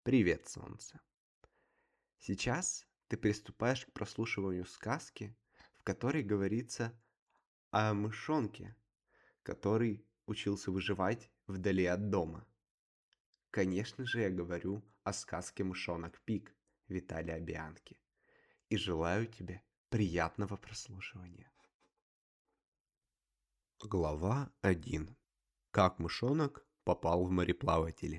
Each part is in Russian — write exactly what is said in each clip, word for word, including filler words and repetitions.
Привет, солнце. Сейчас ты приступаешь к прослушиванию сказки, в которой говорится о мышонке, который учился выживать вдали от дома. Конечно же, я говорю о сказке «Мышонок Пик» Виталия Бианки. И желаю тебе приятного прослушивания. Глава один. Как мышонок попал в мореплаватели.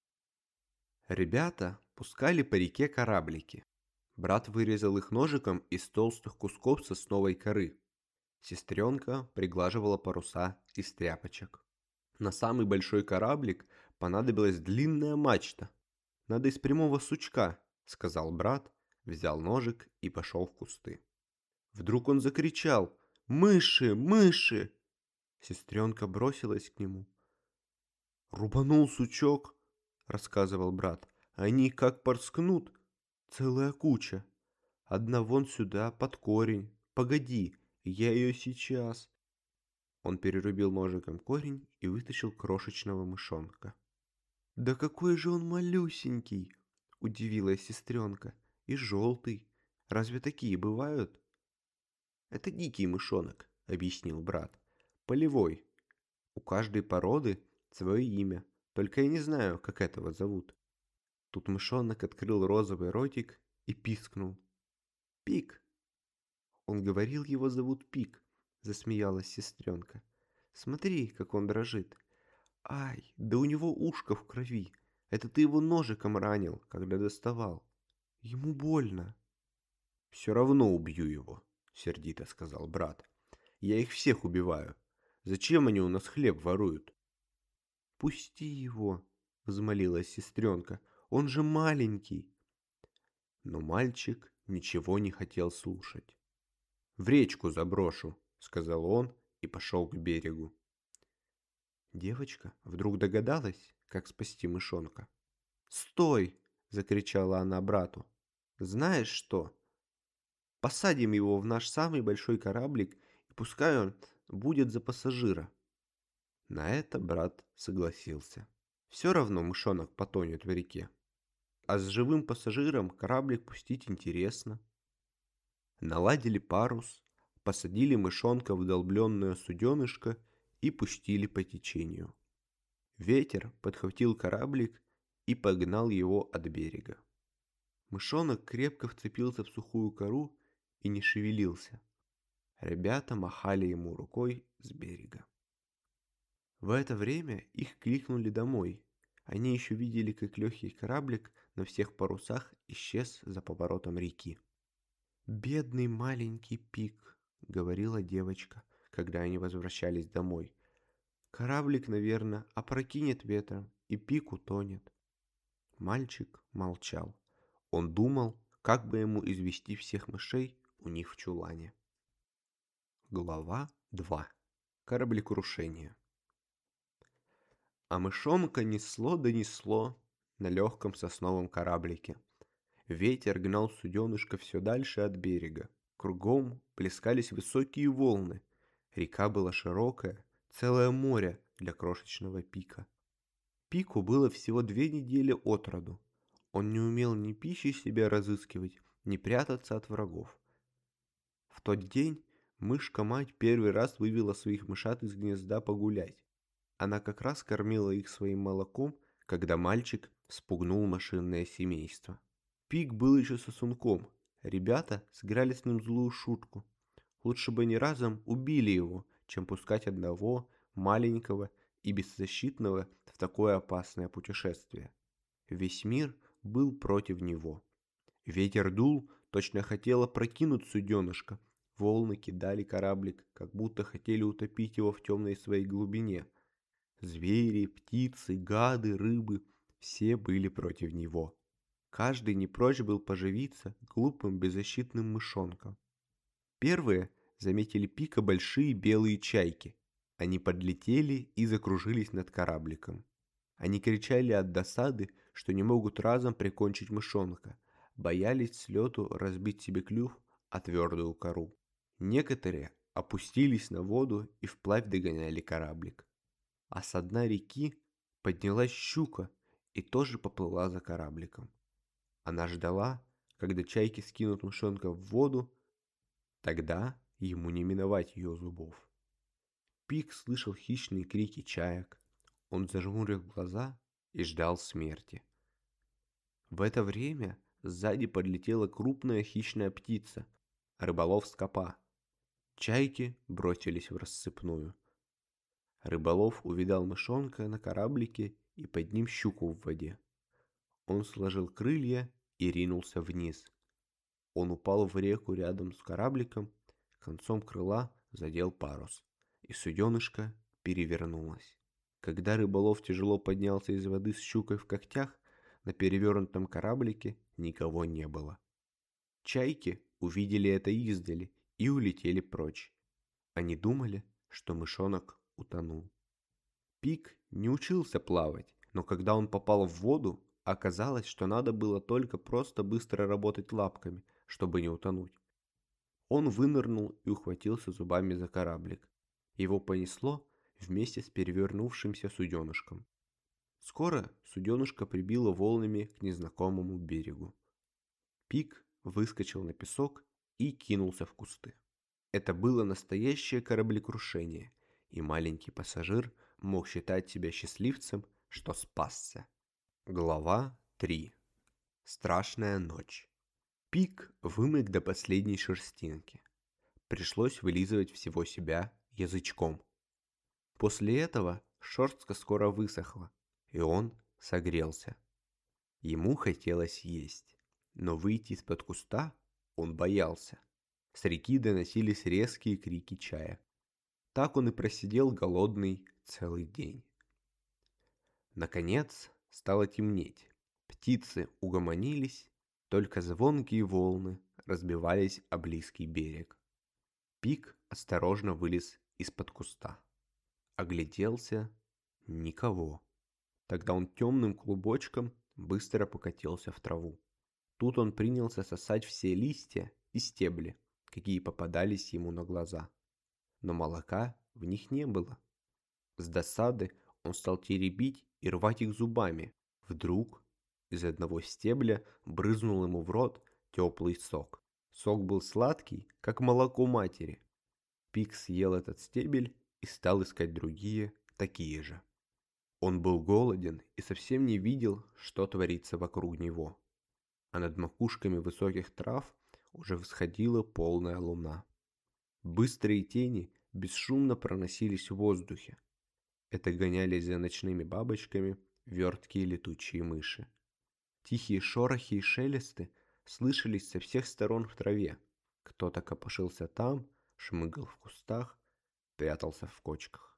Ребята пускали по реке кораблики. Брат вырезал их ножиком из толстых кусков сосновой коры. Сестренка приглаживала паруса из тряпочек. На самый большой кораблик понадобилась длинная мачта. «Надо из прямого сучка», — сказал брат, взял ножик и пошел в кусты. Вдруг он закричал: «Мыши! Мыши!» Сестренка бросилась к нему. «Рубанул сучок», — рассказывал брат. «Они как порскнут, целая куча. Одна вон сюда, под корень. Погоди, я ее сейчас». Он перерубил ножиком корень и вытащил крошечного мышонка. «Да какой же он малюсенький!» – удивилась сестренка. «И желтый. Разве такие бывают?» «Это дикий мышонок», – объяснил брат. «Полевой. У каждой породы свое имя, только я не знаю, как этого зовут». Тут мышонок открыл розовый ротик и пискнул. «Пик!» Он говорил, его зовут Пик, засмеялась сестренка. Смотри, как он дрожит. Ай, да у него ушко в крови. Это ты его ножиком ранил, когда доставал. Ему больно. Все равно убью его, сердито сказал брат. Я их всех убиваю. Зачем они у нас хлеб воруют? Пусти его, взмолилась сестренка. Он же маленький. Но мальчик ничего не хотел слушать. «В речку заброшу», — сказал он и пошел к берегу. Девочка вдруг догадалась, как спасти мышонка. «Стой!» — закричала она брату. «Знаешь что? Посадим его в наш самый большой кораблик, и пускай он будет за пассажира». На это брат согласился. Все равно мышонок потонет в реке. А с живым пассажиром кораблик пустить интересно. Наладили парус, посадили мышонка в долбленное суденышко и пустили по течению. Ветер подхватил кораблик и погнал его от берега. Мышонок крепко вцепился в сухую кору и не шевелился. Ребята махали ему рукой с берега. В это время их кликнули домой. Они еще видели, как легкий кораблик на всех парусах исчез за поворотом реки. «Бедный маленький Пик», — говорила девочка, когда они возвращались домой. «Кораблик, наверное, опрокинет ветром, и Пик утонет». Мальчик молчал. Он думал, как бы ему извести всех мышей у них в чулане. Глава два. Кораблекрушение. А мышонка несло да несло на легком сосновом кораблике. Ветер гнал суденышко все дальше от берега. Кругом плескались высокие волны. Река была широкая, целое море для крошечного Пика. Пику было всего две недели от роду. Он не умел ни пищи себе разыскивать, ни прятаться от врагов. В тот день мышка-мать первый раз вывела своих мышат из гнезда погулять. Она как раз кормила их своим молоком, когда мальчик спугнул машинное семейство. Пик был еще сосунком. Ребята сыграли с ним злую шутку. Лучше бы они разом убили его, чем пускать одного, маленького и беззащитного в такое опасное путешествие. Весь мир был против него. Ветер дул, точно хотел опрокинуть суденышко. Волны кидали кораблик, как будто хотели утопить его в темной своей глубине. Звери, птицы, гады, рыбы – все были против него. Каждый не прочь был поживиться глупым беззащитным мышонком. Первые заметили Пика большие белые чайки. Они подлетели и закружились над корабликом. Они кричали от досады, что не могут разом прикончить мышонка, боялись с лету разбить себе клюв о твердую кору. Некоторые опустились на воду и вплавь догоняли кораблик. А со дна реки поднялась щука и тоже поплыла за корабликом. Она ждала, когда чайки скинут мышонка в воду, тогда ему не миновать ее зубов. Пик слышал хищные крики чаек, он зажмурил глаза и ждал смерти. В это время сзади подлетела крупная хищная птица, рыболов скопа. Чайки бросились в рассыпную. Рыболов увидал мышонка на кораблике и под ним щуку в воде. Он сложил крылья и ринулся вниз. Он упал в реку рядом с корабликом, концом крыла задел парус, и суденышко перевернулось. Когда рыболов тяжело поднялся из воды с щукой в когтях, на перевернутом кораблике никого не было. Чайки увидели это издали и улетели прочь. Они думали, что мышонок утонул. Пик не учился плавать, но когда он попал в воду, оказалось, что надо было только просто быстро работать лапками, чтобы не утонуть. Он вынырнул и ухватился зубами за кораблик. Его понесло вместе с перевернувшимся суденышком. Скоро суденышко прибило волнами к незнакомому берегу. Пик выскочил на песок и кинулся в кусты. Это было настоящее кораблекрушение, и маленький пассажир мог считать себя счастливцем, что спасся. Глава три. Страшная ночь. Пик вымык до последней шерстинки. Пришлось вылизывать всего себя язычком. После этого шерстка скоро высохла, и он согрелся. Ему хотелось есть, но выйти из-под куста он боялся. С реки доносились резкие крики чая. Так он и просидел голодный целый день. Наконец стало темнеть. Птицы угомонились, только звонкие волны разбивались о близкий берег. Пик осторожно вылез из-под куста. Огляделся — никого. Тогда он темным клубочком быстро покатился в траву. Тут он принялся сосать все листья и стебли, какие попадались ему на глаза. Но молока в них не было. С досады он стал теребить и рвать их зубами. Вдруг из одного стебля брызнул ему в рот теплый сок. Сок был сладкий, как молоко матери. Пик съел этот стебель и стал искать другие, такие же. Он был голоден и совсем не видел, что творится вокруг него. А над макушками высоких трав уже всходила полная луна. Быстрые тени бесшумно проносились в воздухе. Это гонялись за ночными бабочками верткие летучие мыши. Тихие шорохи и шелесты слышались со всех сторон в траве. Кто-то копошился там, шмыгал в кустах, прятался в кочках.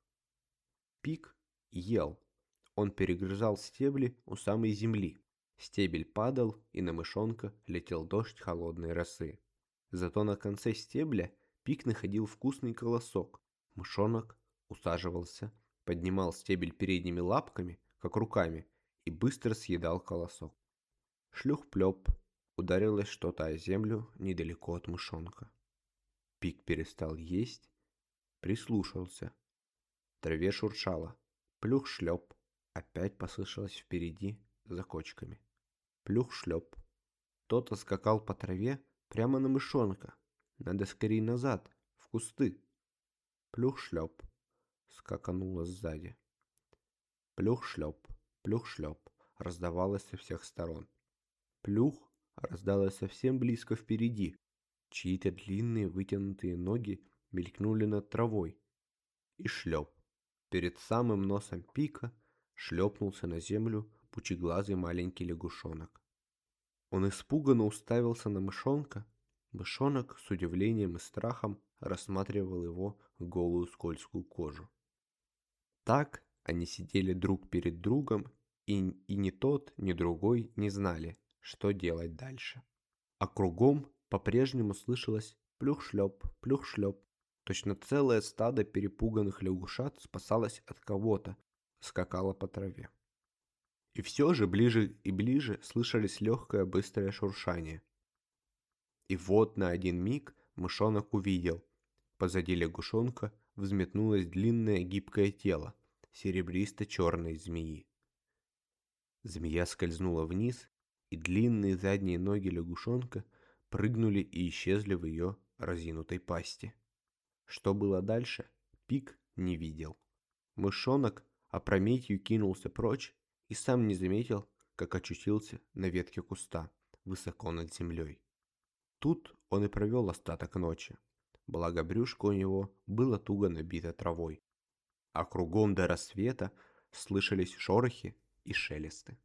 Пик ел. Он перегрызал стебли у самой земли. Стебель падал, и на мышонка летел дождь холодной росы. Зато на конце стебля Пик находил вкусный колосок. Мышонок усаживался, поднимал стебель передними лапками, как руками, и быстро съедал колосок. Шлюх-плёп, ударилось что-то о землю недалеко от мышонка. Пик перестал есть, прислушался. В траве шуршало. Плюх-шлёп, опять послышалось впереди, за кочками. Плюх-шлёп. Кто-то скакал по траве прямо на мышонка. Надо скорей назад, в кусты. Плюх-шлёп. Скакануло сзади. Плюх-шлёп, плюх-шлёп. Раздавалось со всех сторон. Плюх раздалось совсем близко впереди. Чьи-то длинные вытянутые ноги мелькнули над травой. И шлёп. Перед самым носом Пика шлепнулся на землю пучеглазый маленький лягушонок. Он испуганно уставился на мышонка. Мышонок с удивлением и страхом рассматривал его голую скользкую кожу. Так они сидели друг перед другом, и, и ни тот, ни другой не знали, что делать дальше. А кругом по-прежнему слышалось плюх-шлеп, плюх-шлеп. Точно целое стадо перепуганных лягушат спасалось от кого-то, скакало по траве. И все же ближе и ближе слышались легкое быстрое шуршание. И вот на один миг мышонок увидел. Позади лягушонка взметнулось длинное гибкое тело серебристо-черной змеи. Змея скользнула вниз, и длинные задние ноги лягушонка прыгнули и исчезли в ее разинутой пасти. Что было дальше, Пик не видел. Мышонок опрометью кинулся прочь и сам не заметил, как очутился на ветке куста, высоко над землей. Тут он и провел остаток ночи, благо брюшко у него было туго набито травой, а кругом до рассвета слышались шорохи и шелесты.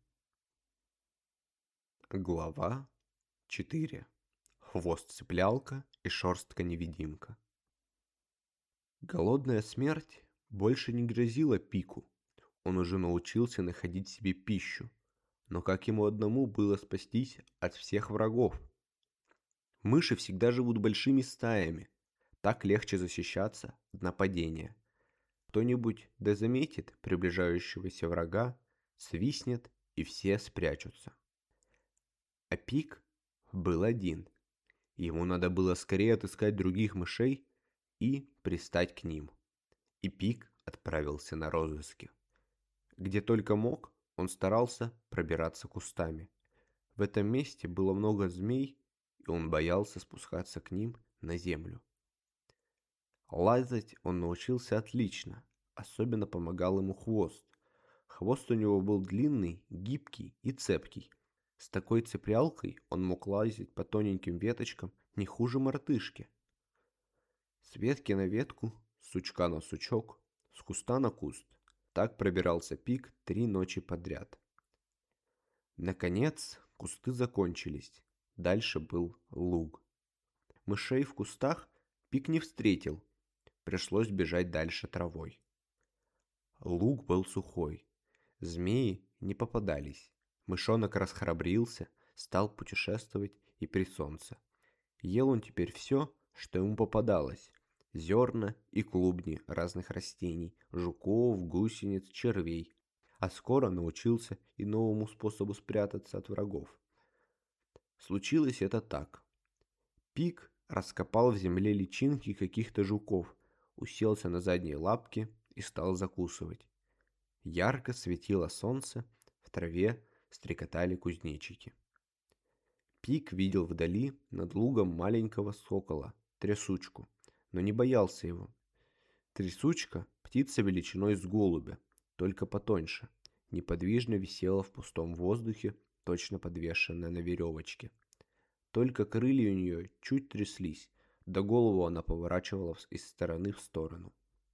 Глава четыре. Хвост-цеплялка и шерстка-невидимка. Голодная смерть больше не грозила Пику. Он уже научился находить себе пищу. Но как ему одному было спастись от всех врагов? Мыши всегда живут большими стаями. Так легче защищаться от нападения. Кто-нибудь да заметит приближающегося врага, свистнет, и все спрячутся. А Пик был один. Ему надо было скорее отыскать других мышей и пристать к ним. И Пик отправился на розыски. Где только мог, он старался пробираться кустами. В этом месте было много змей, и он боялся спускаться к ним на землю. Лазать он научился отлично, особенно помогал ему хвост. Хвост у него был длинный, гибкий и цепкий. С такой цеплялкой он мог лазить по тоненьким веточкам не хуже мартышки. С ветки на ветку, с сучка на сучок, с куста на куст. Так пробирался Пик три ночи подряд. Наконец, кусты закончились. Дальше был луг. Мышей в кустах Пик не встретил. Пришлось бежать дальше травой. Луг был сухой. Змеи не попадались. Мышонок расхрабрился, стал путешествовать и при солнце. Ел он теперь все, что ему попадалось. Зерна и клубни разных растений, жуков, гусениц, червей. А скоро научился и новому способу спрятаться от врагов. Случилось это так. Пик раскопал в земле личинки каких-то жуков, уселся на задние лапки и стал закусывать. Ярко светило солнце, в траве стрекотали кузнечики. Пик видел вдали над лугом маленького сокола, трясучку, но не боялся его. Трясучка – птица величиной с голубя, только потоньше, неподвижно висела в пустом воздухе, точно подвешенная на веревочке. Только крылья у нее чуть тряслись, да голову она поворачивала из стороны в сторону.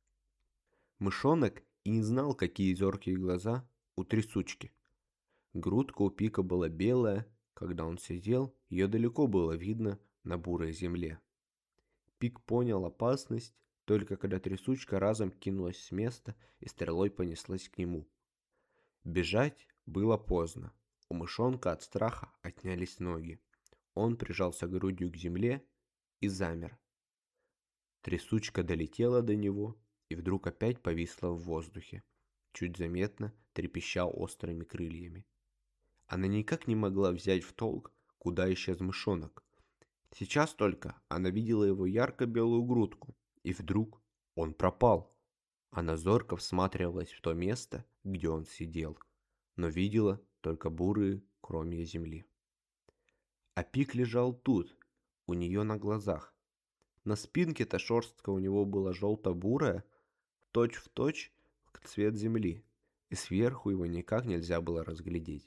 Мышонок и не знал, какие зоркие глаза у трясучки. Грудка у Пика была белая, когда он сидел, ее далеко было видно на бурой земле. Пик понял опасность, только когда трясучка разом кинулась с места и стрелой понеслась к нему. Бежать было поздно. У мышонка от страха отнялись ноги. Он прижался грудью к земле и замер. Трясучка долетела до него и вдруг опять повисла в воздухе, чуть заметно трепеща острыми крыльями. Она никак не могла взять в толк, куда исчез мышонок. Сейчас только она видела его ярко-белую грудку, и вдруг он пропал. Она зорко всматривалась в то место, где он сидел, но видела только бурые кромья земли. А Пик лежал тут, у нее на глазах. На спинке-то шерстка у него была желто-бурая, точь-в-точь цвет земли, и сверху его никак нельзя было разглядеть.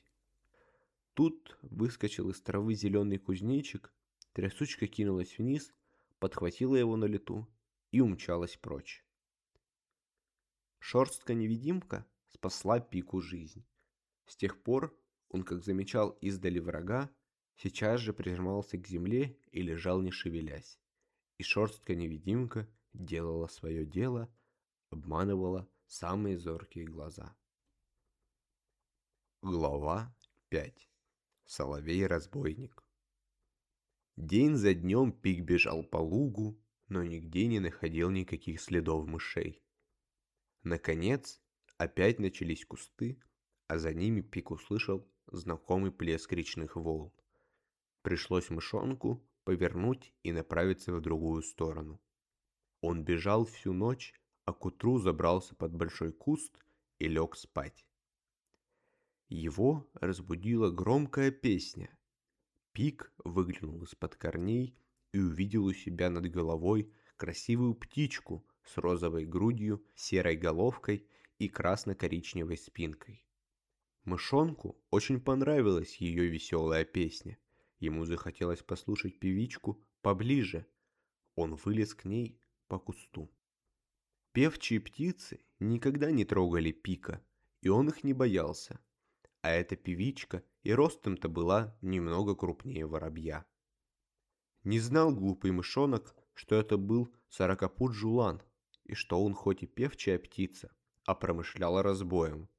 Тут выскочил из травы зеленый кузнечик, трясучка кинулась вниз, подхватила его на лету и умчалась прочь. Шерстка-невидимка спасла Пику жизнь. С тех пор он, как замечал издали врага, сейчас же прижимался к земле и лежал не шевелясь. И шерстка-невидимка делала свое дело, обманывала самые зоркие глаза. Глава пять. Соловей-разбойник. День за днем Пик бежал по лугу, но нигде не находил никаких следов мышей. Наконец, опять начались кусты, а за ними Пик услышал знакомый плеск речных волн. Пришлось мышонку повернуть и направиться в другую сторону. Он бежал всю ночь, а к утру забрался под большой куст и лег спать. Его разбудила громкая песня. Пик выглянул из-под корней и увидел у себя над головой красивую птичку с розовой грудью, серой головкой и красно-коричневой спинкой. Мышонку очень понравилась ее веселая песня. Ему захотелось послушать певичку поближе. Он вылез к ней по кусту. Певчие птицы никогда не трогали Пика, и он их не боялся. А эта певичка и ростом-то была немного крупнее воробья. Не знал глупый мышонок, что это был сорокопут Жулан, и что он хоть и певчая птица, а промышлял разбоем.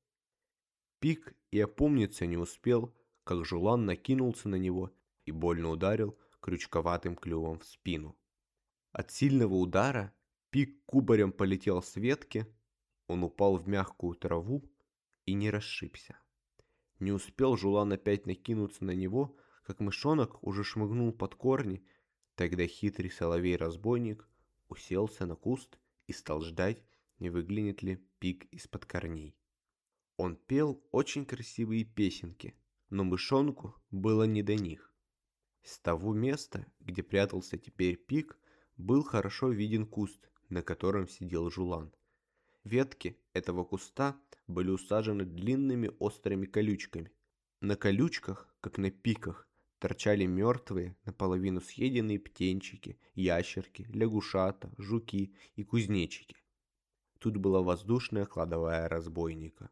Пик и опомниться не успел, как Жулан накинулся на него и больно ударил крючковатым клювом в спину. От сильного удара Пик кубарем полетел с ветки, он упал в мягкую траву и не расшибся. Не успел Жулан опять накинуться на него, как мышонок уже шмыгнул под корни. Тогда хитрый соловей-разбойник уселся на куст и стал ждать, не выглянет ли Пик из-под корней. Он пел очень красивые песенки, но мышонку было не до них. С того места, где прятался теперь Пик, был хорошо виден куст, на котором сидел Жулан. Ветки этого куста были усажены длинными острыми колючками. На колючках, как на пиках, торчали мертвые, наполовину съеденные птенчики, ящерки, лягушата, жуки и кузнечики. Тут была воздушная кладовая разбойника.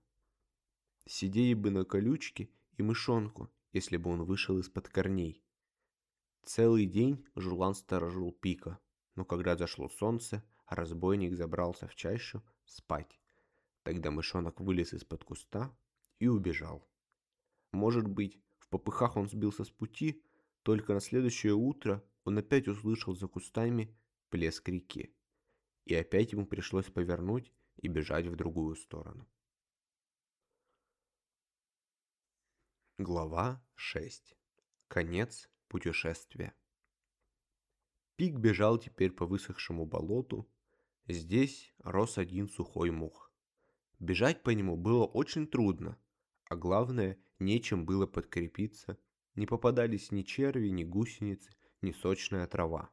Сидели бы на колючке и мышонку, если бы он вышел из-под корней. Целый день Жулан сторожил Пика, но когда зашло солнце, разбойник забрался в чащу спать. Тогда мышонок вылез из-под куста и убежал. Может быть, в попыхах он сбился с пути, только на следующее утро он опять услышал за кустами плеск реки. И опять ему пришлось повернуть и бежать в другую сторону. Глава шесть. Конец путешествия. Пик бежал теперь по высохшему болоту. Здесь рос один сухой мох. Бежать по нему было очень трудно, а главное, нечем было подкрепиться. Не попадались ни черви, ни гусеницы, ни сочная трава.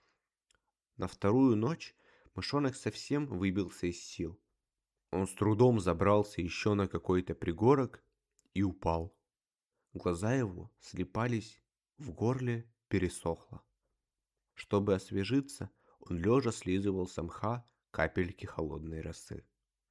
На вторую ночь мышонок совсем выбился из сил. Он с трудом забрался еще на какой-то пригорок и упал. Глаза его слипались, в горле пересохло. Чтобы освежиться, он лежа слизывал с мха капельки холодной росы.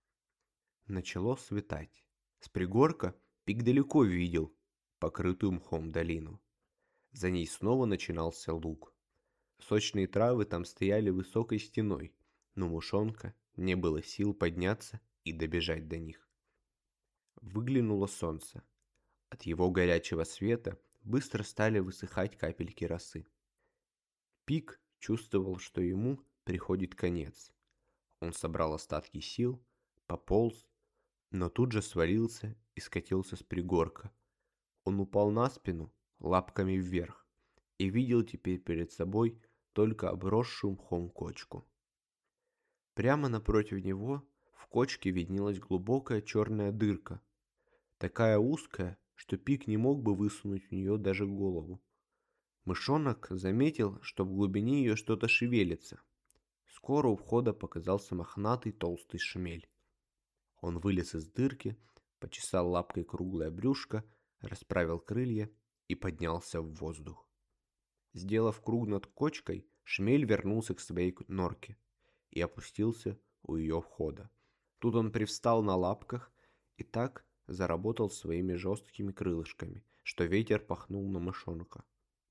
Начало светать. С пригорка Пик далеко видел покрытую мхом долину. За ней снова начинался луг. Сочные травы там стояли высокой стеной, но мышонка не было сил подняться и добежать до них. Выглянуло солнце. От его горячего света быстро стали высыхать капельки росы. Пик чувствовал, что ему приходит конец. Он собрал остатки сил, пополз, но тут же свалился и скатился с пригорка. Он упал на спину, лапками вверх, и видел теперь перед собой только обросшую мхом кочку. Прямо напротив него в кочке виднелась глубокая черная дырка, такая узкая, что Пик не мог бы высунуть в нее даже голову. Мышонок заметил, что в глубине ее что-то шевелится. Скоро у входа показался мохнатый толстый шмель. Он вылез из дырки, почесал лапкой круглое брюшко, расправил крылья и поднялся в воздух. Сделав круг над кочкой, шмель вернулся к своей норке и опустился у ее входа. Тут он привстал на лапках и так заработал своими жесткими крылышками, что ветер пахнул на мышонка.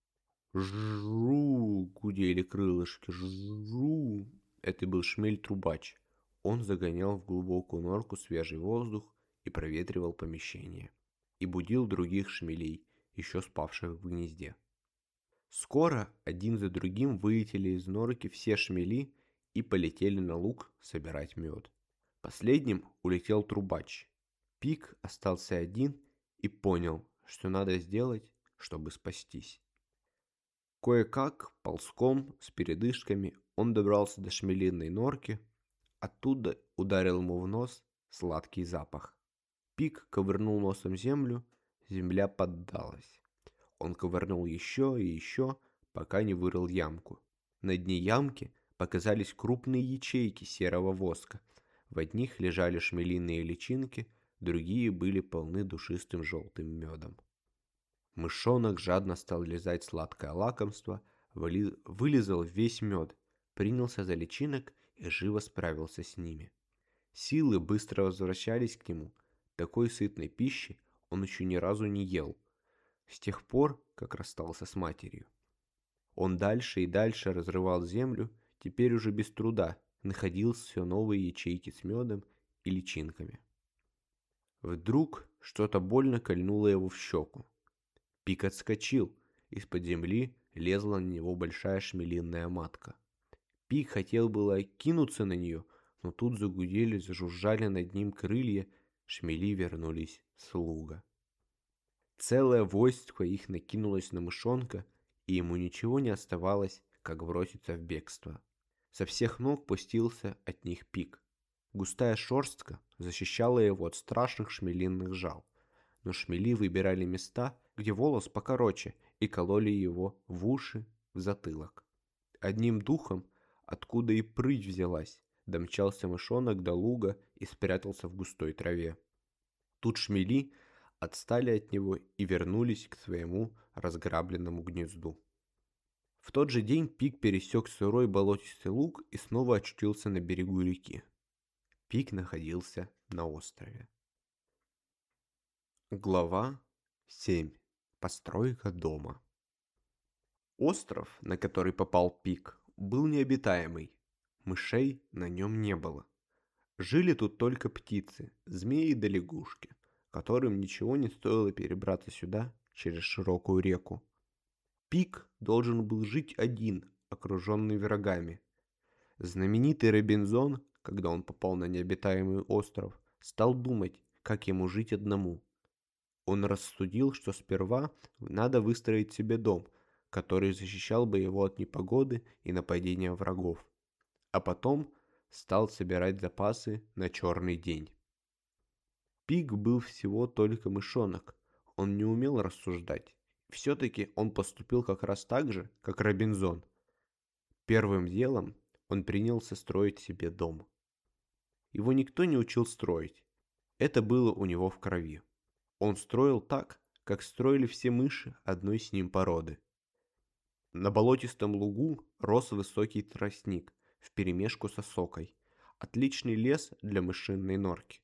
«Жу!» — гудели крылышки. «Жу!» Это был шмель-трубач. Он загонял в глубокую норку свежий воздух и проветривал помещение. И будил других шмелей, еще спавших в гнезде. Скоро один за другим вылетели из норки все шмели и полетели на луг собирать мед. Последним улетел трубач. Пик остался один и понял, что надо сделать, чтобы спастись. Кое-как, ползком, с передышками, он добрался до шмелиной норки. Оттуда ударил ему в нос сладкий запах. Пик ковырнул носом землю, земля поддалась. Он ковырнул еще и еще, пока не вырыл ямку. На дне ямки показались крупные ячейки серого воска. В одних лежали шмелиные личинки, другие были полны душистым желтым медом. Мышонок жадно стал лизать сладкое лакомство, выли... вылизал весь мед, принялся за личинок и живо справился с ними. Силы быстро возвращались к нему. Такой сытной пищи он еще ни разу не ел, с тех пор, как расстался с матерью. Он дальше и дальше разрывал землю, теперь уже без труда, находил все новые ячейки с медом и личинками. Вдруг что-то больно кольнуло его в щеку. Пик отскочил, из-под земли лезла на него большая шмелиная матка. Пик хотел было кинуться на нее, но тут загудели, зажужжали над ним крылья, шмели вернулись с луга. Целое войско их накинулось на мышонка, и ему ничего не оставалось, как броситься в бегство. Со всех ног пустился от них Пик. Густая шерстка защищала его от страшных шмелиных жал, но шмели выбирали места, где волос покороче, и кололи его в уши, в затылок. Одним духом, откуда и прыть взялась, домчался мышонок до луга и спрятался в густой траве. Тут шмели отстали от него и вернулись к своему разграбленному гнезду. В тот же день Пик пересек сырой болотистый луг и снова очутился на берегу реки. Пик находился на острове. Глава семь. Постройка дома. Остров, на который попал Пик, был необитаемый. Мышей на нем не было. Жили тут только птицы, змеи да лягушки, которым ничего не стоило перебраться сюда через широкую реку. Пик должен был жить один, окруженный врагами. Знаменитый Робинзон, когда он попал на необитаемый остров, стал думать, как ему жить одному. Он рассудил, что сперва надо выстроить себе дом, который защищал бы его от непогоды и нападения врагов, а потом стал собирать запасы на черный день. Пик был всего только мышонок, он не умел рассуждать. Все-таки он поступил как раз так же, как Робинзон. Первым делом он принялся строить себе дом. Его никто не учил строить. Это было у него в крови. Он строил так, как строили все мыши одной с ним породы. На болотистом лугу рос высокий тростник вперемешку с осокой. Отличный лес для мышиной норки.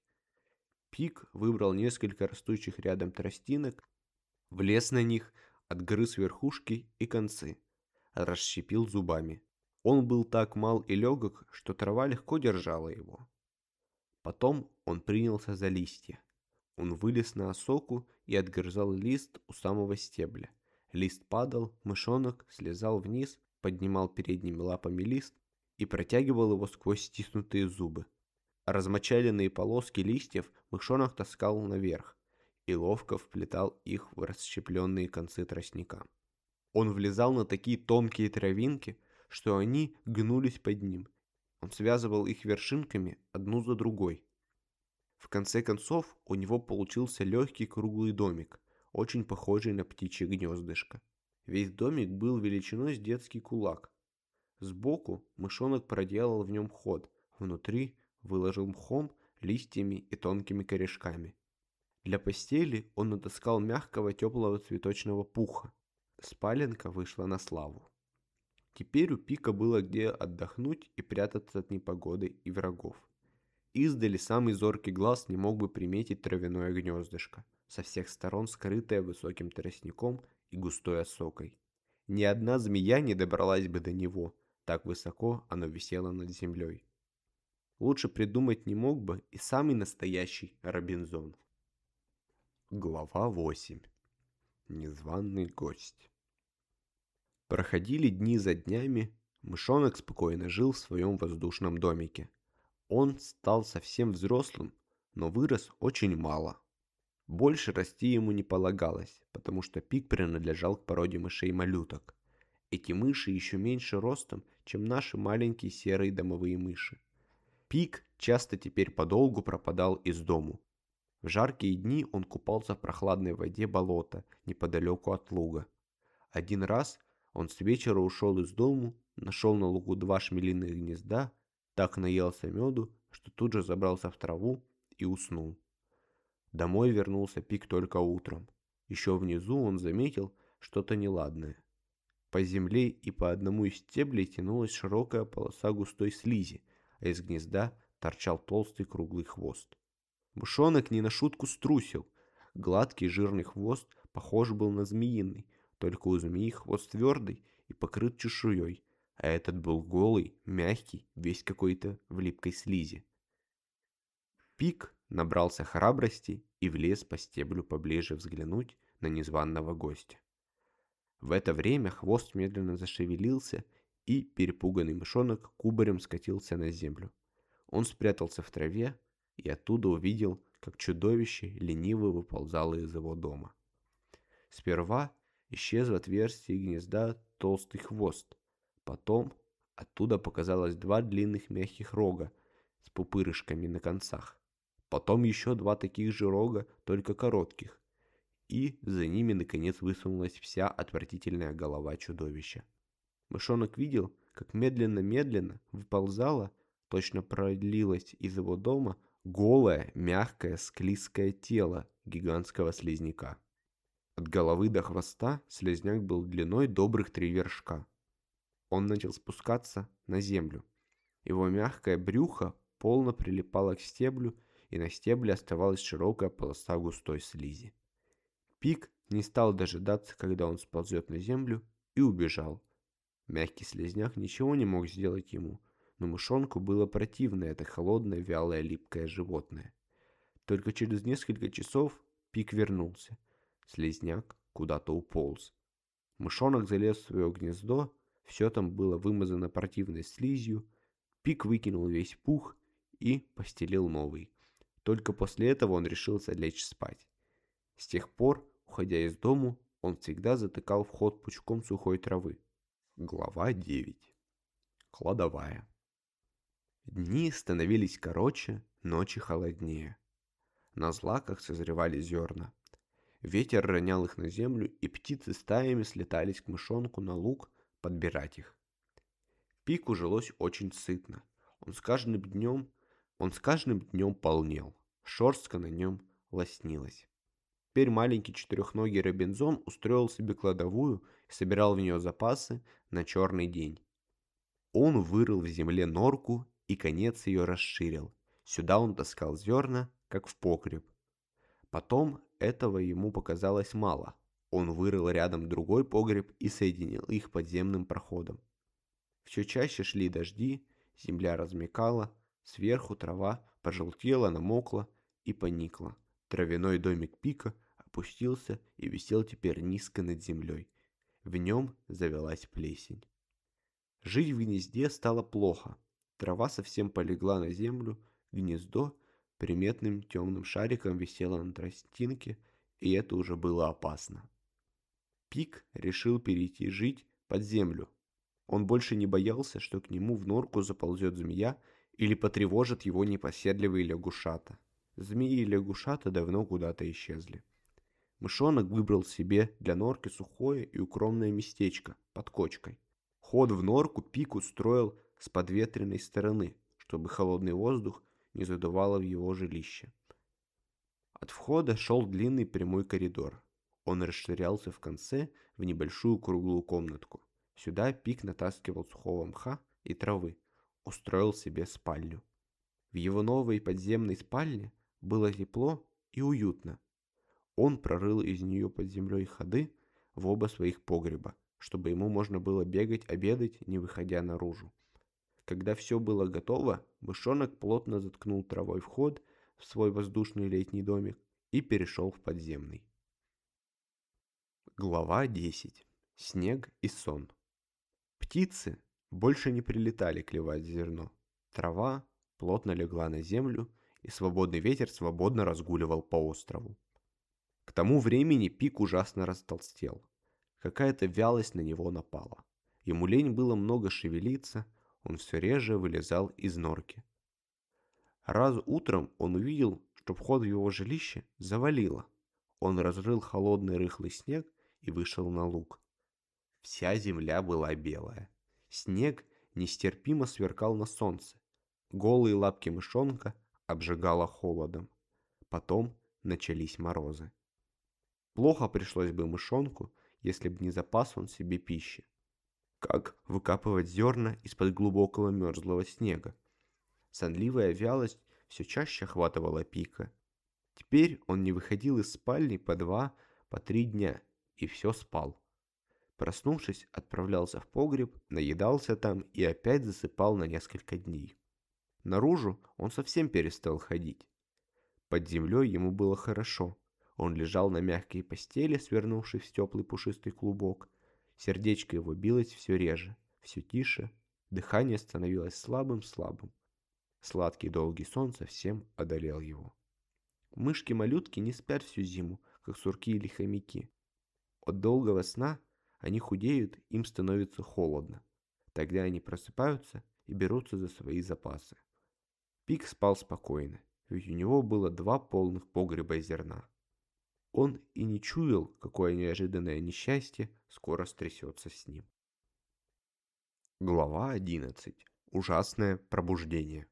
Пик выбрал несколько растущих рядом тростинок, влез на них, отгрыз верхушки и концы, расщепил зубами. Он был так мал и легок, что трава легко держала его. Потом он принялся за листья. Он вылез на осоку и отгрызал лист у самого стебля. Лист падал, мышонок слезал вниз, поднимал передними лапами лист и протягивал его сквозь стиснутые зубы. Размочаленные полоски листьев мышонок таскал наверх и ловко вплетал их в расщепленные концы тростника. Он влезал на такие тонкие травинки, что они гнулись под ним. Он связывал их вершинками одну за другой. В конце концов у него получился легкий круглый домик, очень похожий на птичье гнездышко. Весь домик был величиной с детский кулак. Сбоку мышонок проделал в нем ход, внутри выложил мхом, листьями и тонкими корешками. Для постели он натаскал мягкого теплого цветочного пуха. Спаленка вышла на славу. Теперь у Пика было где отдохнуть и прятаться от непогоды и врагов. Издали самый зоркий глаз не мог бы приметить травяное гнездышко, со всех сторон скрытое высоким тростником и густой осокой. Ни одна змея не добралась бы до него, так высоко оно висело над землей. Лучше придумать не мог бы и самый настоящий Робинзон. Глава восемь. Незваный гость. Проходили дни за днями, мышонок спокойно жил в своем воздушном домике. Он стал совсем взрослым, но вырос очень мало. Больше расти ему не полагалось, потому что Пик принадлежал к породе мышей-малюток. Эти мыши еще меньше ростом, чем наши маленькие серые домовые мыши. Пик часто теперь подолгу пропадал из дому. В жаркие дни он купался в прохладной воде болота неподалеку от луга. Один раз он с вечера ушел из дому, нашел на лугу два шмелиных гнезда, так наелся меду, что тут же забрался в траву и уснул. Домой вернулся Пик только утром. Еще внизу он заметил что-то неладное. По земле и по одному из стеблей тянулась широкая полоса густой слизи, а из гнезда торчал толстый круглый хвост. Мышонок не на шутку струсил. Гладкий жирный хвост похож был на змеиный, только у змеи хвост твердый и покрыт чешуей, а этот был голый, мягкий, весь какой-то в липкой слизи. Пик набрался храбрости и влез по стеблю поближе взглянуть на незваного гостя. В это время хвост медленно зашевелился, и перепуганный мышонок кубарем скатился на землю. Он спрятался в траве и оттуда увидел, как чудовище лениво выползало из его дома. Сперва исчез в отверстии гнезда толстый хвост, потом оттуда показалось два длинных мягких рога с пупырышками на концах, потом еще два таких же рога, только коротких, и за ними наконец высунулась вся отвратительная голова чудовища. Мышонок видел, как медленно-медленно выползало, точно пролилось из его дома, голое, мягкое, склизкое тело гигантского слизняка. От головы до хвоста слизняк был длиной добрых три вершка. Он начал спускаться на землю. Его мягкое брюхо полно прилипало к стеблю, и на стебле оставалась широкая полоса густой слизи. Пик не стал дожидаться, когда он сползет на землю, и убежал. Мягкий слизняк ничего не мог сделать ему, но мышонку было противно это холодное, вялое, липкое животное. Только через несколько часов Пик вернулся. Слизняк куда-то уполз. Мышонок залез в свое гнездо, все там было вымазано противной слизью. Пик выкинул весь пух и постелил новый. Только после этого он решился лечь спать. С тех пор, уходя из дому, он всегда затыкал вход пучком сухой травы. Глава девять. Кладовая. Дни становились короче, ночи холоднее. На злаках созревали зерна. Ветер ронял их на землю, и птицы стаями слетались к мышонку на луг подбирать их. Пику жилось очень сытно. Он с каждым днем, он с каждым днем полнел. Шерстка на нем лоснилась. Теперь маленький четырехногий Робинзон устроил себе кладовую и собирал в нее запасы на черный день. Он вырыл в земле норку и конец ее расширил. Сюда он таскал зерна, как в погреб. Потом этого ему показалось мало. Он вырыл рядом другой погреб и соединил их подземным проходом. Все чаще шли дожди, земля размякала, сверху трава пожелтела, намокла и поникла. Травяной домик Пика опустился и висел теперь низко над землей. В нем завелась плесень. Жить в гнезде стало плохо. Трава совсем полегла на землю, гнездо приметным темным шариком висело на тростинке, и это уже было опасно. Пик решил перейти жить под землю. Он больше не боялся, что к нему в норку заползет змея или потревожит его непоседливые лягушата. Змеи и лягушата давно куда-то исчезли. Мышонок выбрал себе для норки сухое и укромное местечко под кочкой. Ход в норку Пик устроил с подветренной стороны, чтобы холодный воздух не задувало в его жилище. От входа шел длинный прямой коридор. Он расширялся в конце в небольшую круглую комнатку. Сюда Пик натаскивал сухого мха и травы, устроил себе спальню. В его новой подземной спальне было тепло и уютно. Он прорыл из нее под землей ходы в оба своих погреба, чтобы ему можно было бегать обедать, не выходя наружу. Когда все было готово, мышонок плотно заткнул травой вход в свой воздушный летний домик и перешел в подземный. Глава десять. Снег и сон. Птицы больше не прилетали клевать зерно. Трава плотно легла на землю, и свободный ветер свободно разгуливал по острову. К тому времени Пик ужасно растолстел. Какая-то вялость на него напала. Ему лень было много шевелиться, он все реже вылезал из норки. Раз утром он увидел, что вход в его жилище завалило. Он разрыл холодный рыхлый снег и вышел на луг. Вся земля была белая. Снег нестерпимо сверкал на солнце. Голые лапки мышонка обжигало холодом. Потом начались морозы. Плохо пришлось бы мышонку, если бы не запас он себе пищи. Как выкапывать зерна из-под глубокого мерзлого снега? Сонливая вялость все чаще охватывала Пика. Теперь он не выходил из спальни по два, по три дня и все спал. Проснувшись, отправлялся в погреб, наедался там и опять засыпал на несколько дней. Наружу он совсем перестал ходить. Под землей ему было хорошо. Он лежал на мягкой постели, свернувшись в теплый пушистый клубок. Сердечко его билось все реже, все тише. Дыхание становилось слабым-слабым. Сладкий долгий сон совсем одолел его. Мышки-малютки не спят всю зиму, как сурки или хомяки. От долгого сна они худеют, им становится холодно. Тогда они просыпаются и берутся за свои запасы. Пик спал спокойно, ведь у него было два полных погреба зерна. Он и не чуял, какое неожиданное несчастье скоро стрясется с ним. Глава одиннадцать. Ужасное пробуждение.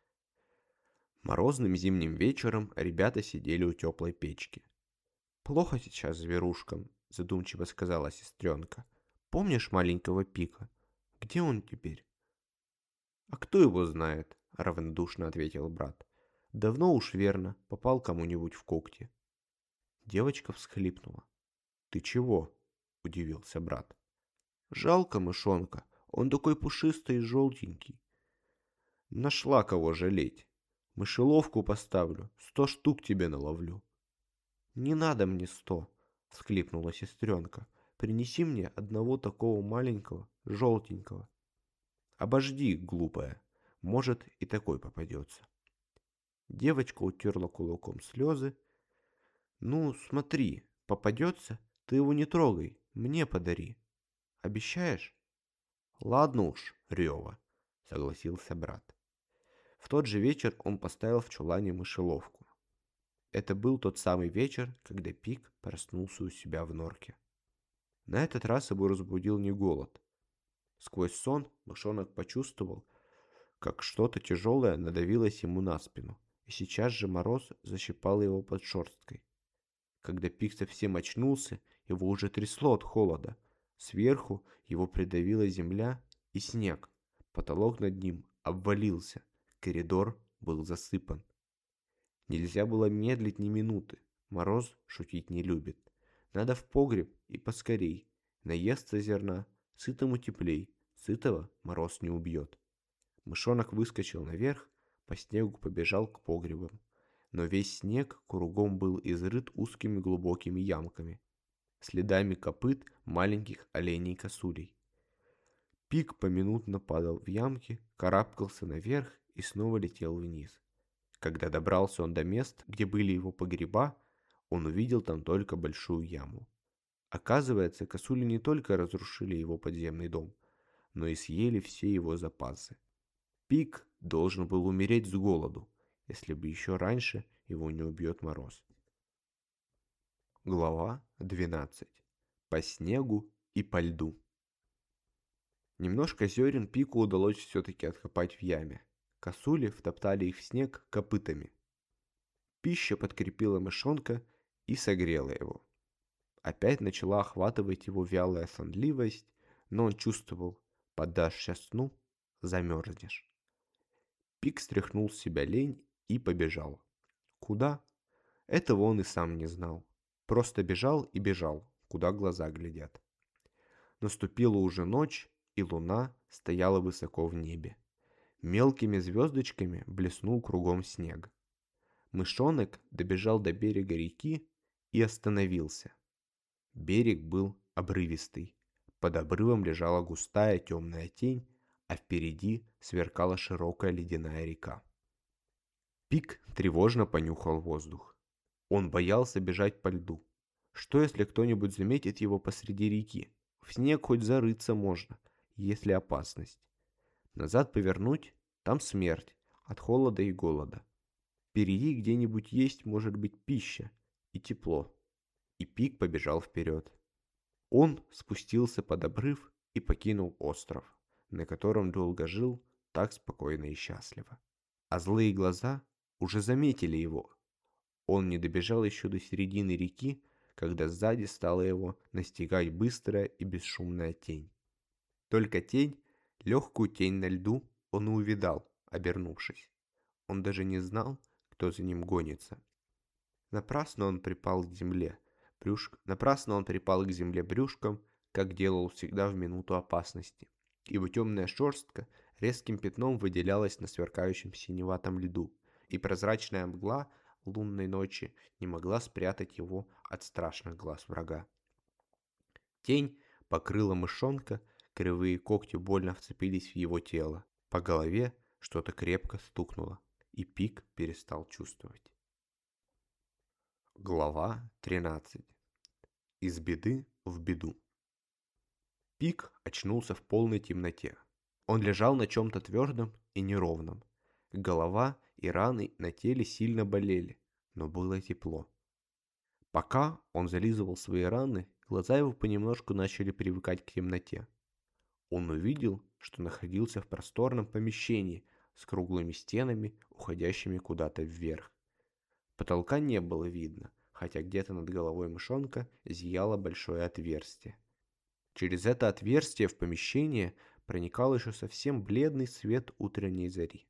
Морозным зимним вечером ребята сидели у теплой печки. «Плохо сейчас зверушкам», — задумчиво сказала сестренка. «Помнишь маленького Пика? Где он теперь?» «А кто его знает?» — равнодушно ответил брат. «Давно уж верно, попал кому-нибудь в когти». Девочка всхлипнула. «Ты чего?» — удивился брат. «Жалко мышонка, он такой пушистый и желтенький». «Нашла кого жалеть. Мышеловку поставлю, сто штук тебе наловлю». «Не надо мне сто», — всхлипнула сестренка. «Принеси мне одного такого маленького, желтенького». «Обожди, глупая, может и такой попадется». Девочка утерла кулаком слезы. «Ну, смотри, попадется, ты его не трогай, мне подари. Обещаешь?» «Ладно уж, Рёва», — согласился брат. В тот же вечер он поставил в чулане мышеловку. Это был тот самый вечер, когда Пик проснулся у себя в норке. На этот раз его разбудил не голод. Сквозь сон мышонок почувствовал, как что-то тяжелое надавилось ему на спину, и сейчас же мороз защипал его под шерсткой. Когда Пик совсем очнулся, его уже трясло от холода. Сверху его придавила земля и снег. Потолок над ним обвалился. Коридор был засыпан. Нельзя было медлить ни минуты. Мороз шутить не любит. Надо в погреб и поскорей. Наестся зерна, сытому теплей. Сытого мороз не убьет. Мышонок выскочил наверх, по снегу побежал к погребам. Но весь снег кругом был изрыт узкими глубокими ямками, следами копыт маленьких оленей-косулей. Пик поминутно падал в ямки, карабкался наверх и снова летел вниз. Когда добрался он до мест, где были его погреба, он увидел там только большую яму. Оказывается, косули не только разрушили его подземный дом, но и съели все его запасы. Пик должен был умереть с голоду, если бы еще раньше его не убьет мороз. Глава двенадцать. По снегу и по льду. Немножко зерен Пику удалось все-таки откопать в яме. Косули втоптали их в снег копытами. Пища подкрепила мышонка и согрела его. Опять начала охватывать его вялая сонливость, но он чувствовал, поддашься сну, замерзнешь. Пик стряхнул с себя лень и побежал. Куда? Этого он и сам не знал. Просто бежал и бежал, куда глаза глядят. Наступила уже ночь, и луна стояла высоко в небе. Мелкими звездочками блеснул кругом снег. Мышонок добежал до берега реки и остановился. Берег был обрывистый. Под обрывом лежала густая темная тень, а впереди сверкала широкая ледяная река. Пик тревожно понюхал воздух. Он боялся бежать по льду. Что, если кто-нибудь заметит его посреди реки? В снег хоть зарыться можно, если опасность. Назад повернуть — там смерть от холода и голода. Впереди где-нибудь есть, может быть, пища и тепло. И Пик побежал вперед. Он спустился под обрыв и покинул остров, на котором долго жил так спокойно и счастливо. А злые глаза уже заметили его. Он не добежал еще до середины реки, когда сзади стала его настигать быстрая и бесшумная тень. Только тень, легкую тень на льду, он и увидал, обернувшись. Он даже не знал, кто за ним гонится. Напрасно он припал к земле, брюшк... Напрасно он припал к земле брюшком, как делал всегда в минуту опасности, ибо темная шерстка резким пятном выделялась на сверкающем синеватом льду, и прозрачная мгла лунной ночи не могла спрятать его от страшных глаз врага. Тень покрыла мышонка, кривые когти больно вцепились в его тело. По голове что-то крепко стукнуло, и Пик перестал чувствовать. Глава тринадцать. Из беды в беду. Пик очнулся в полной темноте. Он лежал на чем-то твердом и неровном. Голова и раны на теле сильно болели, но было тепло. Пока он зализывал свои раны, глаза его понемножку начали привыкать к темноте. Он увидел, что находился в просторном помещении с круглыми стенами, уходящими куда-то вверх. Потолка не было видно, хотя где-то над головой мышонка зияло большое отверстие. Через это отверстие в помещение проникал еще совсем бледный свет утренней зари.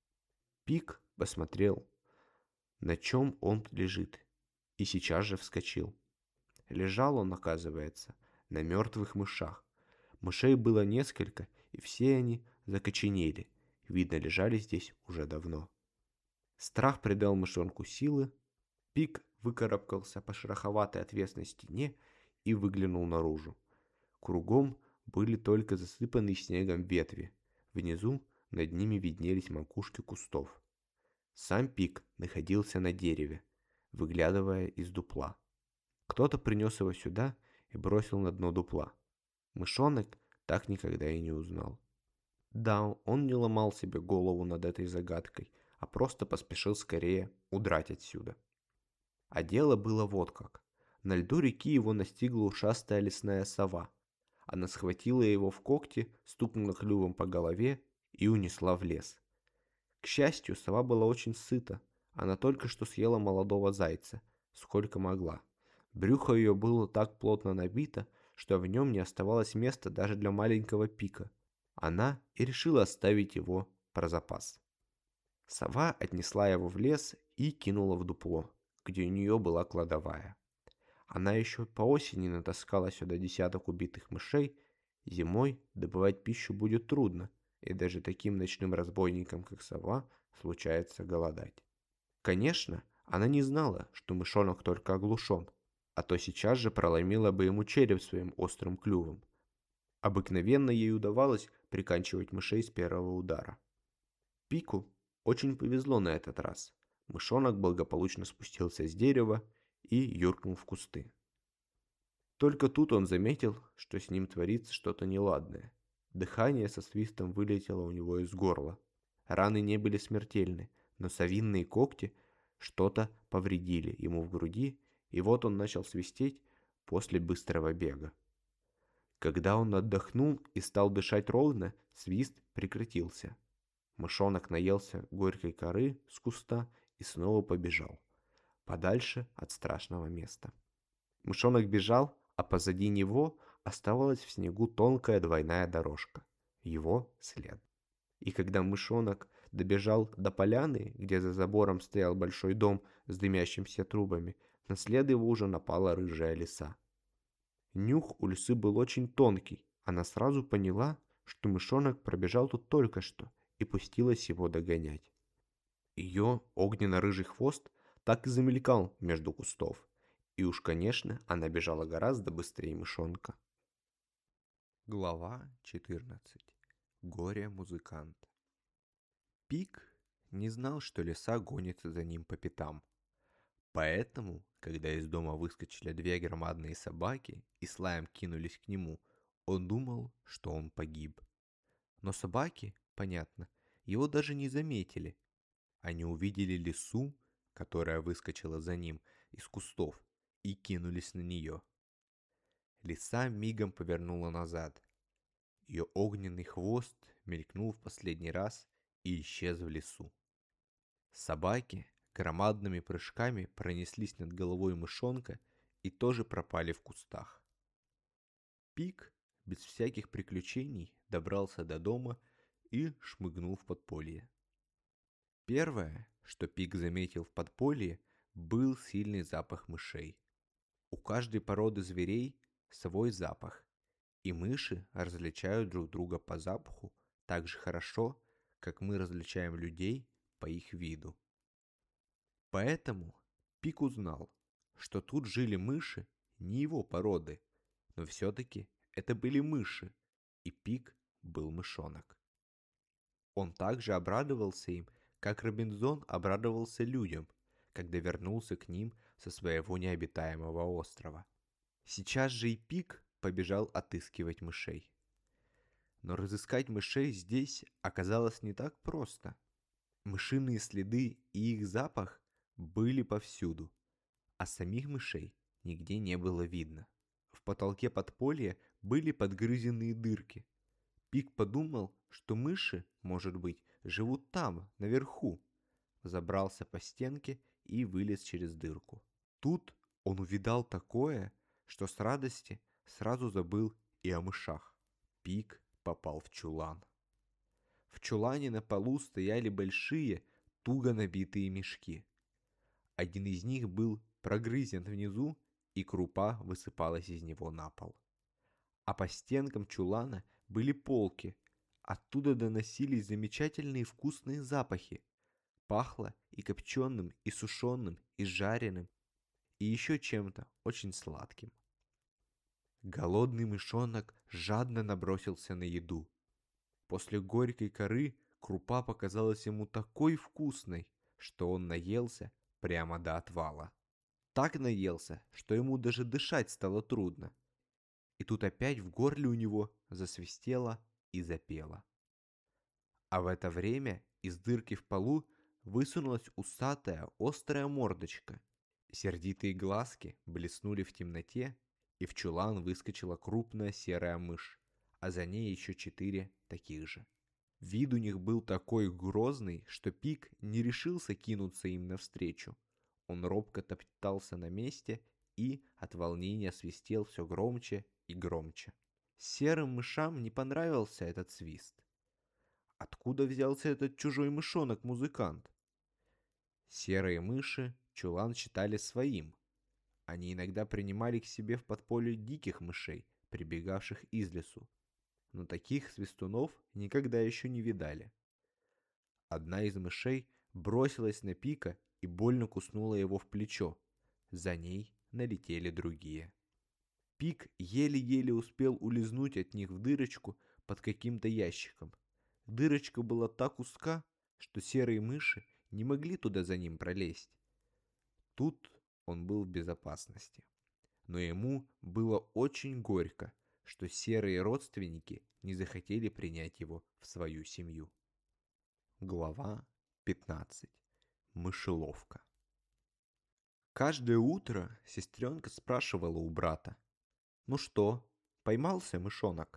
Пик посмотрел, на чем он лежит, и сейчас же вскочил. Лежал он, оказывается, на мертвых мышах. Мышей было несколько, и все они закоченели, видно, лежали здесь уже давно. Страх придал мышонку силы. Пик выкарабкался по шероховатой отвесной стене и выглянул наружу. Кругом были только засыпанные снегом ветви. Внизу над ними виднелись макушки кустов. Сам Пик находился на дереве, выглядывая из дупла. Кто-то принес его сюда и бросил на дно дупла. Мышонок так никогда и не узнал. Да, он не ломал себе голову над этой загадкой, а просто поспешил скорее удрать отсюда. А дело было вот как. На льду реки его настигла ушастая лесная сова. Она схватила его в когти, стукнула клювом по голове и унесла в лес. К счастью, сова была очень сыта. Она только что съела молодого зайца, сколько могла. Брюхо ее было так плотно набито, что в нем не оставалось места даже для маленького Пика. Она и решила оставить его про запас. Сова отнесла его в лес и кинула в дупло, где у нее была кладовая. Она еще по осени натаскала сюда десяток убитых мышей. Зимой добывать пищу будет трудно, и даже таким ночным разбойникам, как сова, случается голодать. Конечно, она не знала, что мышонок только оглушен, а то сейчас же проломила бы ему череп своим острым клювом. Обыкновенно ей удавалось приканчивать мышей с первого удара. Пику очень повезло на этот раз. Мышонок благополучно спустился с дерева и юркнул в кусты. Только тут он заметил, что с ним творится что-то неладное. Дыхание со свистом вылетело у него из горла. Раны не были смертельны, но совиные когти что-то повредили ему в груди, и вот он начал свистеть после быстрого бега. Когда он отдохнул и стал дышать ровно, свист прекратился. Мышонок наелся горькой коры с куста и снова побежал, подальше от страшного места. Мышонок бежал, а позади него оставалась в снегу тонкая двойная дорожка, его след. И когда мышонок добежал до поляны, где за забором стоял большой дом с дымящимися трубами, на след его уже напала рыжая лиса. Нюх у лисы был очень тонкий, она сразу поняла, что мышонок пробежал тут только что, и пустилась его догонять. Ее огненно-рыжий хвост так и замелькал между кустов, и уж, конечно, она бежала гораздо быстрее мышонка. Глава четырнадцать. Горе-музыкант. Пик не знал, что лиса гонится за ним по пятам. Поэтому, когда из дома выскочили две громадные собаки и с лаем кинулись к нему, он думал, что он погиб. Но собаки, понятно, его даже не заметили. Они увидели лису, которая выскочила за ним из кустов, и кинулись на нее. Лиса мигом повернула назад. Ее огненный хвост мелькнул в последний раз и исчез в лесу. Собаки громадными прыжками пронеслись над головой мышонка и тоже пропали в кустах. Пик без всяких приключений добрался до дома и шмыгнул в подполье. Первое, что Пик заметил в подполье, был сильный запах мышей. У каждой породы зверей свой запах, и мыши различают друг друга по запаху так же хорошо, как мы различаем людей по их виду. Поэтому Пик узнал, что тут жили мыши не его породы, но все-таки это были мыши, и Пик был мышонок. Он также обрадовался им, как Робинзон обрадовался людям, когда вернулся к ним со своего необитаемого острова. Сейчас же и Пик побежал отыскивать мышей. Но разыскать мышей здесь оказалось не так просто. Мышиные следы и их запах были повсюду, а самих мышей нигде не было видно. В потолке подполья были подгрызенные дырки. Пик подумал, что мыши, может быть, живут там, наверху. Забрался по стенке и вылез через дырку. Тут он увидал такое, что с радости сразу забыл и о мышах. Пик попал в чулан. В чулане на полу стояли большие, туго набитые мешки. Один из них был прогрызен внизу, и крупа высыпалась из него на пол. А по стенкам чулана были полки. Оттуда доносились замечательные вкусные запахи. Пахло и копченым, и сушеным, и жареным, и еще чем-то очень сладким. Голодный мышонок жадно набросился на еду. После горькой коры крупа показалась ему такой вкусной, что он наелся прямо до отвала. Так наелся, что ему даже дышать стало трудно. И тут опять в горле у него засвистело и запело. А в это время из дырки в полу высунулась усатая, острая мордочка. Сердитые глазки блеснули в темноте, и в чулан выскочила крупная серая мышь, а за ней еще четыре таких же. Вид у них был такой грозный, что Пик не решился кинуться им навстречу. Он робко топтался на месте и от волнения свистел все громче и громче. Серым мышам не понравился этот свист. Откуда взялся этот чужой мышонок-музыкант? Серые мыши чулан считали своим. Они иногда принимали к себе в подполье диких мышей, прибегавших из лесу. Но таких свистунов никогда еще не видали. Одна из мышей бросилась на Пика и больно куснула его в плечо. За ней налетели другие. Пик еле-еле успел улизнуть от них в дырочку под каким-то ящиком. Дырочка была так узка, что серые мыши не могли туда за ним пролезть. Тут он был в безопасности. Но ему было очень горько, что серые родственники не захотели принять его в свою семью. Глава пятнадцать. Мышеловка. Каждое утро сестренка спрашивала у брата: «Ну что, поймался мышонок?»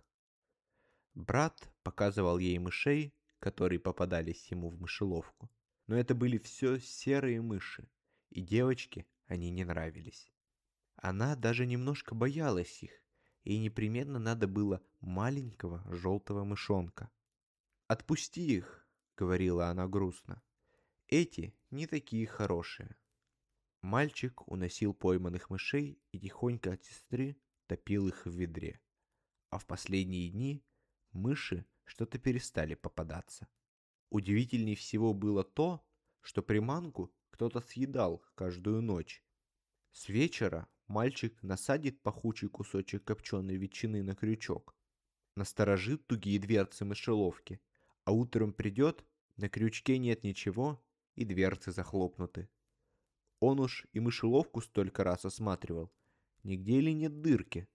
Брат показывал ей мышей, которые попадались ему в мышеловку. Но это были все серые мыши, и девочке они не нравились. Она даже немножко боялась их, ей непременно надо было маленького желтого мышонка. «Отпусти их», — говорила она грустно. «Эти не такие хорошие». Мальчик уносил пойманных мышей и тихонько от сестры топил их в ведре. А в последние дни мыши что-то перестали попадаться. Удивительней всего было то, что приманку кто-то съедал каждую ночь. С вечера мальчик насадит пахучий кусочек копченой ветчины на крючок, насторожит тугие дверцы мышеловки, а утром придет, на крючке нет ничего, и дверцы захлопнуты. Он уж и мышеловку столько раз осматривал, нигде ли нет дырки.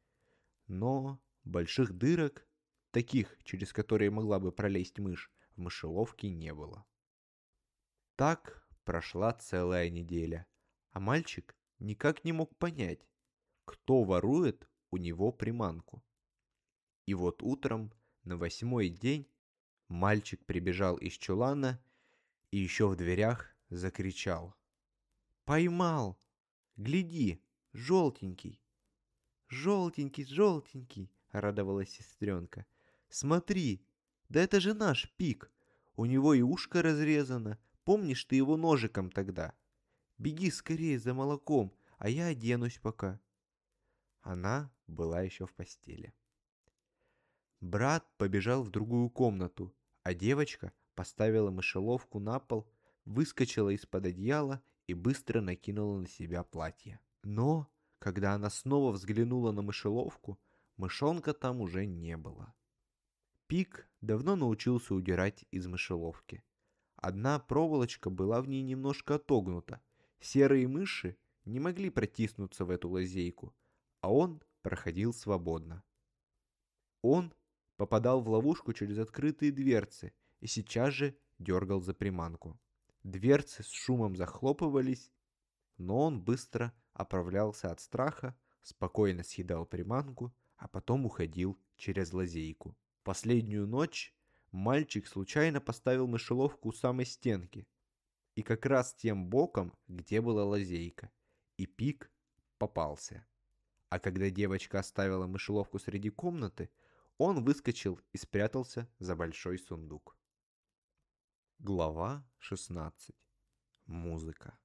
Но больших дырок, таких, через которые могла бы пролезть мышь, в мышеловке не было. Так прошла целая неделя, а мальчик никак не мог понять, кто ворует у него приманку. И вот утром, на восьмой день, мальчик прибежал из чулана и еще в дверях закричал: «Поймал! Гляди, желтенький!» «Желтенький, желтенький!» — радовалась сестренка. «Смотри, да это же наш Пик! У него и ушко разрезано, помнишь ты его ножиком тогда? Беги скорее за молоком, а я оденусь пока». Она была еще в постели. Брат побежал в другую комнату, а девочка поставила мышеловку на пол, выскочила из-под одеяла и быстро накинула на себя платье. Но, когда она снова взглянула на мышеловку, мышонка там уже не было. Пик давно научился удирать из мышеловки. Одна проволочка была в ней немножко отогнута. Серые мыши не могли протиснуться в эту лазейку, а он проходил свободно. Он попадал в ловушку через открытые дверцы и сейчас же дергал за приманку. Дверцы с шумом захлопывались, но он быстро оправлялся от страха, спокойно съедал приманку, а потом уходил через лазейку. Последнюю ночь мальчик случайно поставил мышеловку у самой стенки, и как раз тем боком, где была лазейка, и Пик попался. А когда девочка оставила мышеловку среди комнаты, он выскочил и спрятался за большой сундук. Глава шестнадцать. Музыка.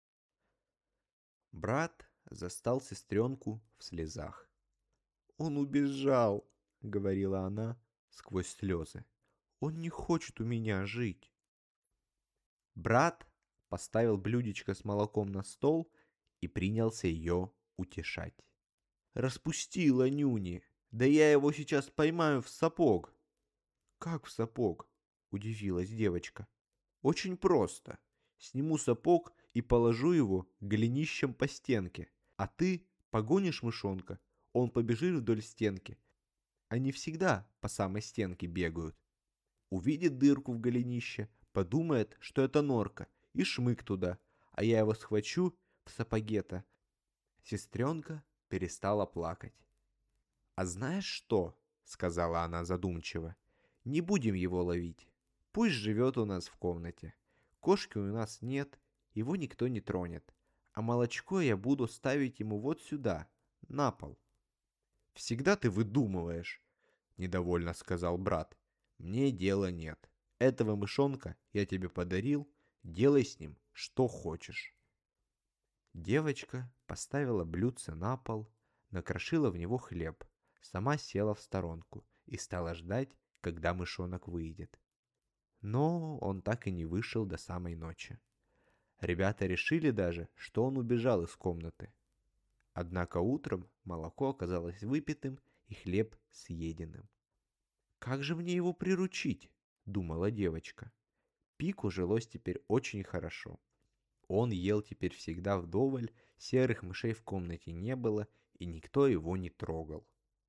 Брат застал сестренку в слезах. «Он убежал», — говорила она сквозь слезы. «Он не хочет у меня жить». Брат поставил блюдечко с молоком на стол и принялся ее утешать. «Распустила нюни, да я его сейчас поймаю в сапог». «Как в сапог?» — удивилась девочка. «Очень просто. Сниму сапог и положу его голенищем по стенке, а ты погонишь мышонка, он побежит вдоль стенки. Они всегда по самой стенке бегают. Увидит дырку в голенище, подумает, что это норка, и шмык туда, а я его схвачу в сапоге-то». Сестренка перестала плакать. «А знаешь что?» — сказала она задумчиво. «Не будем его ловить. Пусть живет у нас в комнате. Кошки у нас нет, его никто не тронет. А молочко я буду ставить ему вот сюда, на пол». «Всегда ты выдумываешь», — недовольно сказал брат. «Мне дела нет. Этого мышонка я тебе подарил, делай с ним что хочешь». Девочка поставила блюдце на пол, накрошила в него хлеб, сама села в сторонку и стала ждать, когда мышонок выйдет. Но он так и не вышел до самой ночи. Ребята решили даже, что он убежал из комнаты. Однако утром молоко оказалось выпитым и хлеб съеденным. «Как же мне его приручить?» — думала девочка. Пику жилось теперь очень хорошо. Он ел теперь всегда вдоволь, серых мышей в комнате не было, и никто его не трогал.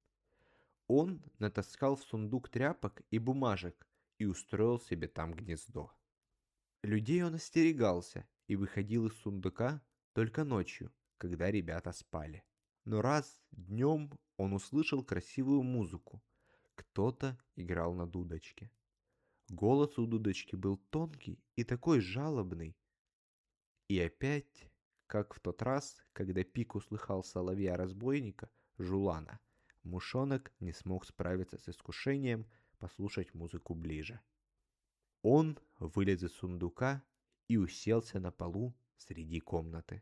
Он натаскал в сундук тряпок и бумажек и устроил себе там гнездо. Людей он остерегался и выходил из сундука только ночью, когда ребята спали. Но раз днем он услышал красивую музыку. Кто-то играл на дудочке. Голос у дудочки был тонкий и такой жалобный. И опять, как в тот раз, когда Пик услыхал соловья-разбойника Жулана, мышонок не смог справиться с искушением послушать музыку ближе. Он вылез из сундука и уселся на полу среди комнаты.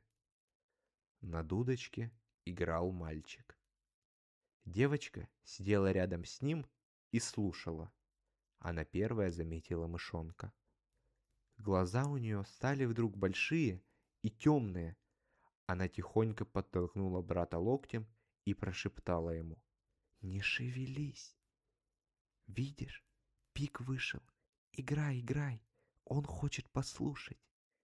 На дудочке играл мальчик. Девочка сидела рядом с ним и слушала. Она первая заметила мышонка. Глаза у нее стали вдруг большие и темные. Она тихонько подтолкнула брата локтем и прошептала ему: «Не шевелись. Видишь, Пик вышел. Играй, играй. Он хочет послушать».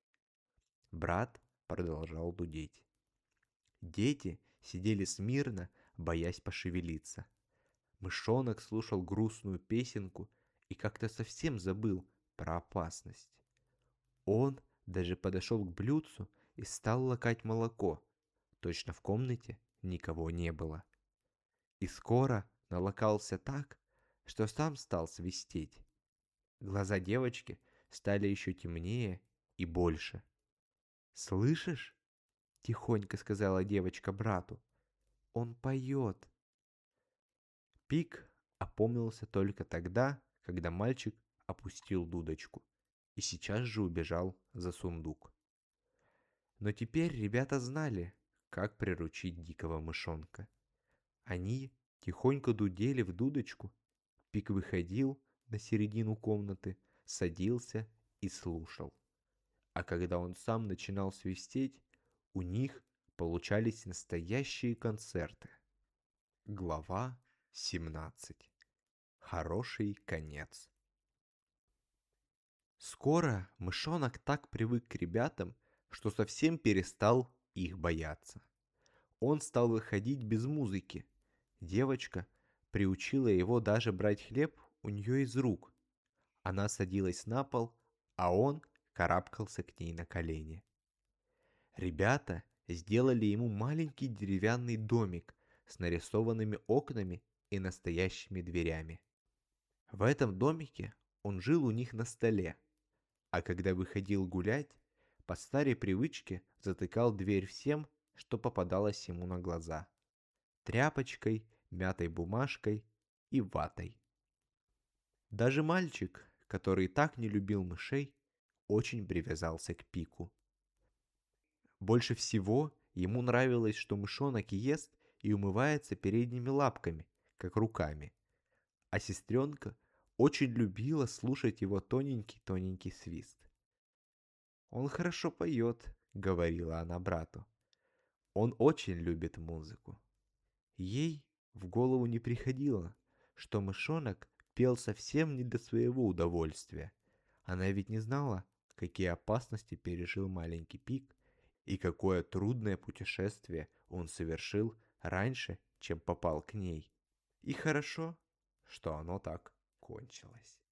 Брат продолжал дудеть. Дети сидели смирно, боясь пошевелиться. Мышонок слушал грустную песенку и как-то совсем забыл про опасность. Он Даже подошел к блюдцу и стал лакать молоко. Точно в комнате никого не было. И скоро налокался так, что сам стал свистеть. Глаза девочки стали еще темнее и больше. «Слышишь?» — тихонько сказала девочка брату. «Он поет». Пик опомнился только тогда, когда мальчик опустил дудочку и сейчас же убежал за сундук. Но теперь ребята знали, как приручить дикого мышонка. Они тихонько дудели в дудочку. Пик выходил на середину комнаты, садился и слушал. А когда он сам начинал свистеть, у них получались настоящие концерты. Глава семнадцать. Хороший конец. Скоро мышонок так привык к ребятам, что совсем перестал их бояться. Он стал выходить без музыки. Девочка приучила его даже брать хлеб у нее из рук. Она садилась на пол, а он карабкался к ней на колени. Ребята сделали ему маленький деревянный домик с нарисованными окнами и настоящими дверями. В этом домике он жил у них на столе, а когда выходил гулять, по старой привычке затыкал дверь всем, что попадалось ему на глаза: тряпочкой, мятой бумажкой и ватой. Даже мальчик, который так не любил мышей, очень привязался к Пику. Больше всего ему нравилось, что мышонок ест и умывается передними лапками, как руками, а сестренка очень любила слушать его тоненький-тоненький свист. «Он хорошо поет», — говорила она брату. «Он очень любит музыку». Ей в голову не приходило, что мышонок пел совсем не для своего удовольствия. Она ведь не знала, какие опасности пережил маленький Пик и какое трудное путешествие он совершил раньше, чем попал к ней. И хорошо, что оно так кончилось.